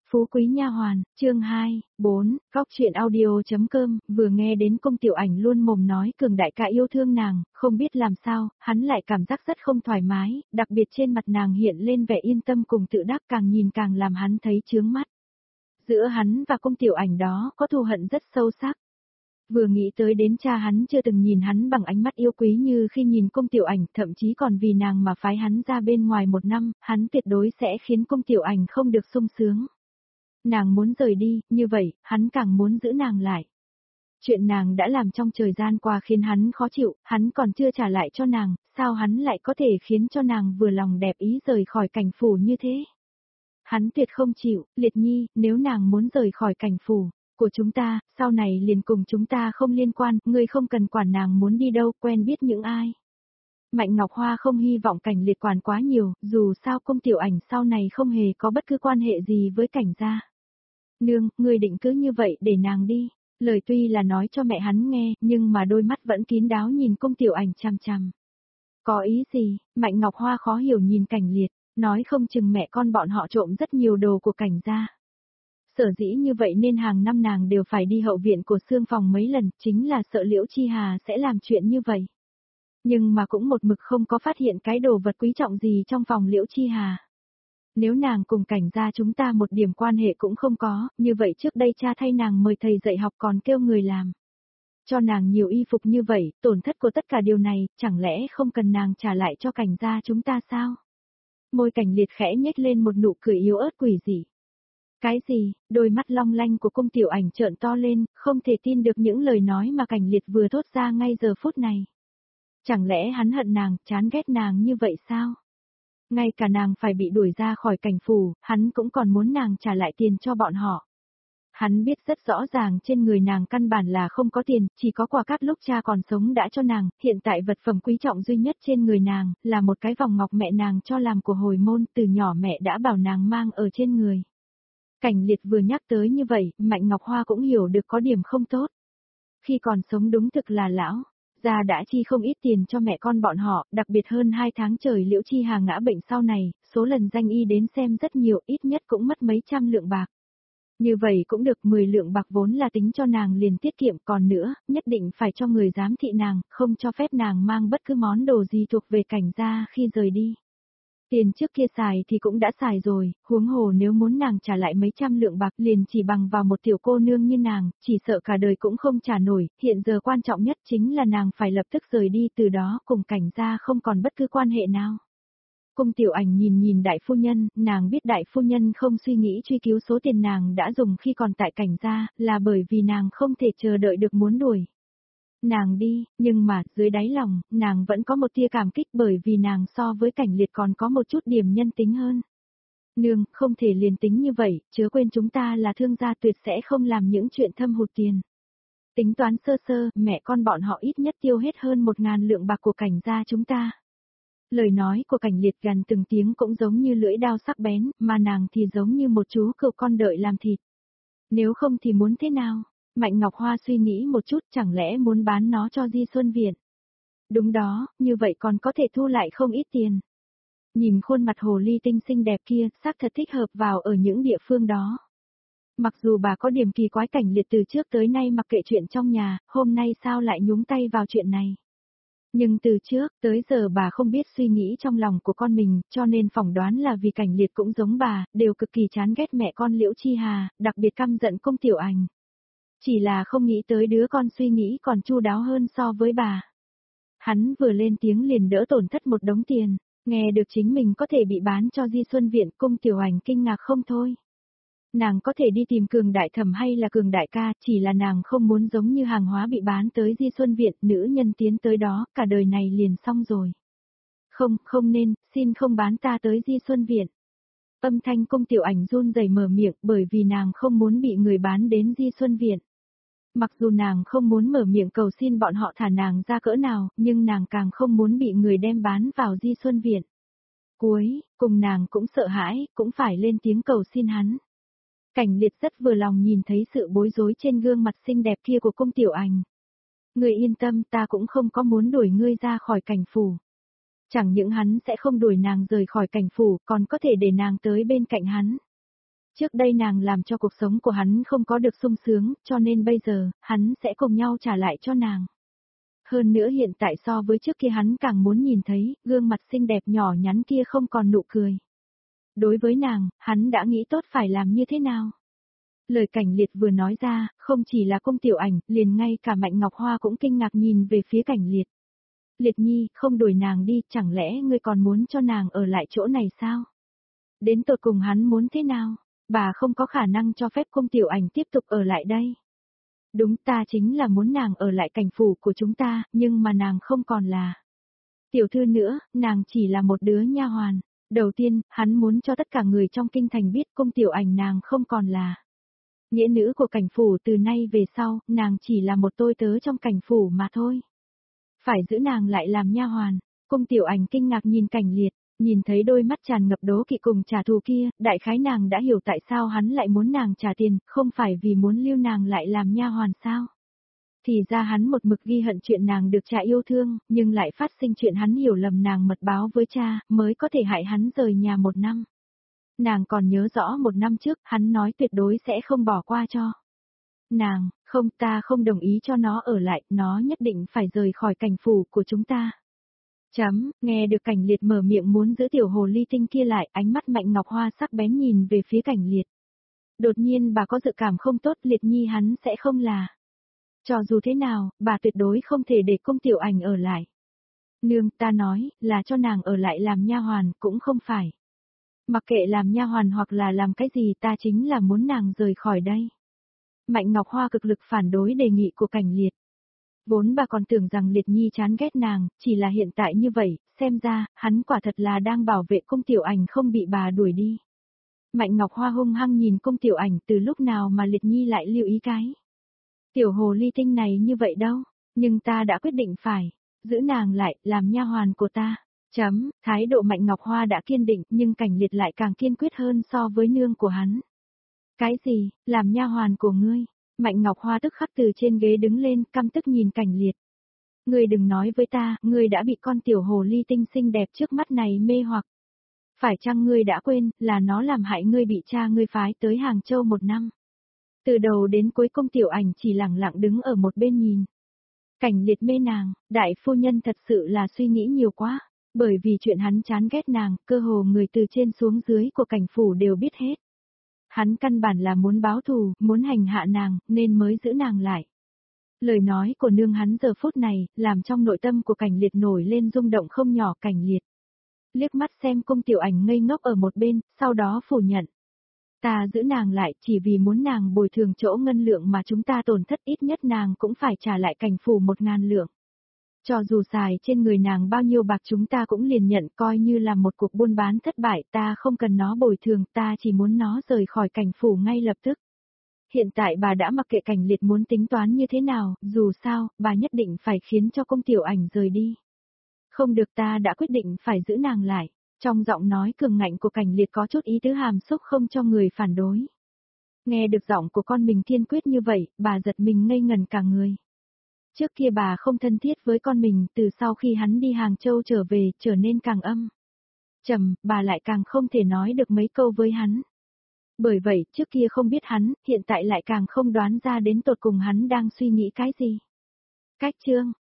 Phú Quý Nha Hoàn, chương 2, 4, Góc Chuyện Audio.com, vừa nghe đến Cung Tiểu Ảnh luôn mồm nói Cường đại ca yêu thương nàng, không biết làm sao, hắn lại cảm giác rất không thoải mái, đặc biệt trên mặt nàng hiện lên vẻ yên tâm cùng tự đắc, càng nhìn càng làm hắn thấy chướng mắt. Giữa hắn và Cung Tiểu Ảnh đó có thù hận rất sâu sắc. Vừa nghĩ tới đến cha hắn chưa từng nhìn hắn bằng ánh mắt yêu quý như khi nhìn Cung Tiểu Ảnh, thậm chí còn vì nàng mà phái hắn ra bên ngoài 1 năm, hắn tuyệt đối sẽ khiến Cung Tiểu Ảnh không được sung sướng. Nàng muốn rời đi, như vậy, hắn càng muốn giữ nàng lại. Chuyện nàng đã làm trong thời gian qua khiến hắn khó chịu, hắn còn chưa trả lại cho nàng, sao hắn lại có thể khiến cho nàng vừa lòng đẹp ý rời khỏi cảnh phủ như thế? Hắn tuyệt không chịu, Liệt Nhi, nếu nàng muốn rời khỏi cảnh phủ của chúng ta, sau này liền cùng chúng ta không liên quan, ngươi không cần quản nàng muốn đi đâu, quen biết những ai. Mạnh Ngọc Hoa không hy vọng Cảnh Liệt quản quá nhiều, dù sao Cung Tiểu Ảnh sau này không hề có bất cứ quan hệ gì với Cảnh gia. Nương, ngươi định cứ như vậy để nàng đi. Lời tuy là nói cho mẹ hắn nghe, nhưng mà đôi mắt vẫn kín đáo nhìn Cung Tiểu Ảnh chằm chằm. Có ý gì? Mạnh Ngọc Hoa khó hiểu nhìn Cảnh Liệt, nói không chừng mẹ con bọn họ trộm rất nhiều đồ của Cảnh gia. Sở dĩ như vậy nên hàng năm nàng đều phải đi hậu viện của Xương phòng mấy lần, chính là sợ Liễu Chi Hà sẽ làm chuyện như vậy. Nhưng mà cũng một mực không có phát hiện cái đồ vật quý trọng gì trong phòng Liễu Chi Hà. Nếu nàng cùng Cảnh gia chúng ta một điểm quan hệ cũng không có, như vậy trước đây cha thay nàng mời thầy dạy học còn kêu người làm. Cho nàng nhiều y phục như vậy, tổn thất của tất cả điều này, chẳng lẽ không cần nàng trả lại cho Cảnh gia chúng ta sao? Môi Cảnh Liệt khẽ nhếch lên một nụ cười yếu ớt quỷ dị. Cái gì? Đôi mắt long lanh của Cung Tiểu Ảnh trợn to lên, không thể tin được những lời nói mà Cảnh Liệt vừa thốt ra ngay giờ phút này. Chẳng lẽ hắn hận nàng, chán ghét nàng như vậy sao? Ngay cả nàng phải bị đuổi ra khỏi cảnh phủ, hắn cũng còn muốn nàng trả lại tiền cho bọn họ. Hắn biết rất rõ ràng trên người nàng căn bản là không có tiền, chỉ có quà cáp lúc cha còn sống đã cho nàng, hiện tại vật phẩm quý trọng duy nhất trên người nàng, là một cái vòng ngọc mẹ nàng cho làm của hồi môn, từ nhỏ mẹ đã bảo nàng mang ở trên người. Cảnh Liệt vừa nhắc tới như vậy, Mạnh Ngọc Hoa cũng hiểu được có điểm không tốt. Khi còn sống đúng thực là lão gia đã chi không ít tiền cho mẹ con bọn họ, đặc biệt hơn 2 tháng trời Liễu Chi Hà ngã bệnh sau này, số lần danh y đến xem rất nhiều, ít nhất cũng mất mấy trăm lượng bạc. Như vậy cũng được 10 lượng bạc vốn là tính cho nàng liền tiết kiệm, còn nữa, nhất định phải cho người giám thị nàng, không cho phép nàng mang bất cứ món đồ gì thuộc về Cảnh gia khi rời đi. Tiền trước kia xài thì cũng đã xài rồi, huống hồ nếu muốn nàng trả lại mấy trăm lượng bạc liền chỉ bằng vào một tiểu cô nương như nàng, chỉ sợ cả đời cũng không trả nổi, hiện giờ quan trọng nhất chính là nàng phải lập tức rời đi, từ đó cùng Cảnh gia không còn bất cứ quan hệ nào. Cung Tiểu Ảnh nhìn đại phu nhân, nàng biết đại phu nhân không suy nghĩ truy cứu số tiền nàng đã dùng khi còn tại Cảnh gia, là bởi vì nàng không thể chờ đợi được muốn đuổi nàng đi, nhưng mà, dưới đáy lòng, nàng vẫn có một tia cảm kích bởi vì nàng so với Cảnh Liệt còn có một chút điểm nhân tính hơn. Nương, không thể liền tính như vậy, chớ quên chúng ta là thương gia tuyệt sẽ không làm những chuyện thâm hụt tiền. Tính toán sơ sơ, mẹ con bọn họ ít nhất tiêu hết hơn 1.000 lượng bạc của Cảnh gia chúng ta. Lời nói của Cảnh Liệt gần từng tiếng cũng giống như lưỡi dao sắc bén, mà nàng thì giống như một chú cừu con đợi làm thịt. Nếu không thì muốn thế nào? Mạnh Ngọc Hoa suy nghĩ một chút, chẳng lẽ muốn bán nó cho Di Xuân Viện? Đúng đó, như vậy còn có thể thu lại không ít tiền. Nhìn khuôn mặt hồ ly tinh xinh đẹp kia, xác thật thích hợp vào ở những địa phương đó. Mặc dù bà có điểm kỳ quái Cảnh Liệt từ trước tới nay mặc kệ chuyện trong nhà, hôm nay sao lại nhúng tay vào chuyện này. Nhưng từ trước tới giờ bà không biết suy nghĩ trong lòng của con mình, cho nên phỏng đoán là vì Cảnh Liệt cũng giống bà, đều cực kỳ chán ghét mẹ con Liễu Chi Hà, đặc biệt căm giận Cung Tiểu Ảnh. Chỉ là không nghĩ tới đứa con suy nghĩ còn chu đáo hơn so với bà. Hắn vừa lên tiếng liền đỡ tổn thất một đống tiền, nghe được chính mình có thể bị bán cho Di Xuân Viện, Cung Tiểu Ảnh kinh ngạc không thôi. Nàng có thể đi tìm Cường đại thẩm hay là Cường đại ca, chỉ là nàng không muốn giống như hàng hóa bị bán tới Di Xuân Viện, nữ nhân tiến tới đó, cả đời này liền xong rồi. Không nên, xin không bán ta tới Di Xuân Viện. Âm thanh Cung Tiểu Ảnh run rẩy mở miệng bởi vì nàng không muốn bị người bán đến Di Xuân Viện. Mặc dù nàng không muốn mở miệng cầu xin bọn họ thả nàng ra cỡ nào, nhưng nàng càng không muốn bị người đem bán vào Di Xuân Viện. Cuối cùng nàng cũng sợ hãi, cũng phải lên tiếng cầu xin hắn. Cảnh Liệt rất vừa lòng nhìn thấy sự bối rối trên gương mặt xinh đẹp kia của Cung Tiểu Ảnh. Ngươi yên tâm, ta cũng không có muốn đuổi ngươi ra khỏi cảnh phủ. Chẳng những hắn sẽ không đuổi nàng rời khỏi cảnh phủ, còn có thể để nàng tới bên cạnh hắn. Trước đây nàng làm cho cuộc sống của hắn không có được sung sướng, cho nên bây giờ, hắn sẽ cùng nhau trả lại cho nàng. Hơn nữa hiện tại so với trước kia hắn càng muốn nhìn thấy, gương mặt xinh đẹp nhỏ nhắn kia không còn nụ cười. Đối với nàng, hắn đã nghĩ tốt phải làm như thế nào. Lời Cảnh Liệt vừa nói ra, không chỉ là Cung Tiểu Ảnh, liền ngay cả Mạnh Ngọc Hoa cũng kinh ngạc nhìn về phía Cảnh Liệt. Liệt Nhi, không đuổi nàng đi, chẳng lẽ ngươi còn muốn cho nàng ở lại chỗ này sao? Đến tột cùng hắn muốn thế nào? Bà không có khả năng cho phép Cung Tiểu Ảnh tiếp tục ở lại đây. Đúng, ta chính là muốn nàng ở lại cảnh phủ của chúng ta, nhưng mà nàng không còn là tiểu thư nữa, nàng chỉ là một đứa nha hoàn. Đầu tiên, hắn muốn cho tất cả người trong kinh thành biết Cung Tiểu Ảnh nàng không còn là nghĩa nữ của cảnh phủ, từ nay về sau, nàng chỉ là một tôi tớ trong cảnh phủ mà thôi. Phải giữ nàng lại làm nha hoàn. Cung Tiểu Ảnh kinh ngạc nhìn Cảnh Liệt, nhìn thấy đôi mắt tràn ngập đố kỵ cùng trả thù kia, đại khái nàng đã hiểu tại sao hắn lại muốn nàng trả tiền, không phải vì muốn lưu nàng lại làm nha hoàn sao. Thì ra hắn một mực ghi hận chuyện nàng được cha yêu thương, nhưng lại phát sinh chuyện hắn hiểu lầm nàng mật báo với cha, mới có thể hại hắn rời nhà 1 năm. Nàng còn nhớ rõ 1 năm trước, hắn nói tuyệt đối sẽ không bỏ qua cho nàng, không, ta không đồng ý cho nó ở lại, nó nhất định phải rời khỏi cảnh phủ của chúng ta. Nghe được Cảnh Liệt mở miệng muốn giữ tiểu hồ ly tinh kia lại, ánh mắt Mạnh Ngọc Hoa sắc bén nhìn về phía Cảnh Liệt. Đột nhiên bà có dự cảm không tốt, Liệt Nhi hắn sẽ không là. Cho dù thế nào, bà tuyệt đối không thể để Cung Tiểu Ảnh ở lại. Nương, ta nói, là cho nàng ở lại làm nha hoàn, cũng không phải. Mặc kệ làm nha hoàn hoặc là làm cái gì, ta chính là muốn nàng rời khỏi đây. Mạnh Ngọc Hoa cực lực phản đối đề nghị của Cảnh Liệt. Vốn bà còn tưởng rằng Liệt Nhi chán ghét nàng, chỉ là hiện tại như vậy, xem ra, hắn quả thật là đang bảo vệ Cung Tiểu Ảnh không bị bà đuổi đi. Mạnh Ngọc Hoa hung hăng nhìn Cung Tiểu Ảnh, từ lúc nào mà Liệt Nhi lại lưu ý cái tiểu hồ ly tinh này như vậy đâu, nhưng ta đã quyết định phải giữ nàng lại, làm nha hoàn của ta. Thái độ Mạnh Ngọc Hoa đã kiên định, nhưng Cảnh Liệt lại càng kiên quyết hơn so với nương của hắn. Cái gì, làm nha hoàn của ngươi? Mạnh Ngọc Hoa tức khắc từ trên ghế đứng lên, căm tức nhìn Cảnh Liệt. Ngươi đừng nói với ta, ngươi đã bị con tiểu hồ ly tinh xinh đẹp trước mắt này mê hoặc. Phải chăng ngươi đã quên, là nó làm hại ngươi bị cha ngươi phái tới Hàng Châu 1 năm. Từ đầu đến cuối Cung Tiểu Ảnh chỉ lặng lặng đứng ở một bên nhìn. Cảnh Liệt mê nàng, đại phu nhân thật sự là suy nghĩ nhiều quá, bởi vì chuyện hắn chán ghét nàng, cơ hồ người từ trên xuống dưới của cảnh phủ đều biết hết. Hắn căn bản là muốn báo thù, muốn hành hạ nàng, nên mới giữ nàng lại. Lời nói của nương hắn giờ phút này, làm trong nội tâm của Cảnh Liệt nổi lên rung động không nhỏ. Cảnh Liệt liếc mắt xem Cung Tiểu Ảnh ngây ngốc ở một bên, sau đó phủ nhận. Ta giữ nàng lại chỉ vì muốn nàng bồi thường chỗ ngân lượng mà chúng ta tổn thất, ít nhất nàng cũng phải trả lại cảnh phủ 1000 lượng. Cho dù xài trên người nàng bao nhiêu bạc chúng ta cũng liền nhận, coi như là một cuộc buôn bán thất bại, ta không cần nó bồi thường, ta chỉ muốn nó rời khỏi cảnh phủ ngay lập tức. Hiện tại bà đã mặc kệ Cảnh Liệt muốn tính toán như thế nào, dù sao, bà nhất định phải khiến cho Cung Tiểu Ảnh rời đi. Không được, ta đã quyết định phải giữ nàng lại. Trong giọng nói cường ngạnh của Cảnh Liệt có chút ý tứ hàm xúc không cho người phản đối. Nghe được giọng của con mình kiên quyết như vậy, bà giật mình ngây ngần cả người. Trước kia bà không thân thiết với con mình, từ sau khi hắn đi Hàng Châu trở về, trở nên càng âm trầm, bà lại càng không thể nói được mấy câu với hắn. Bởi vậy, trước kia không biết hắn, hiện tại lại càng không đoán ra đến tột cùng hắn đang suy nghĩ cái gì. Cách chương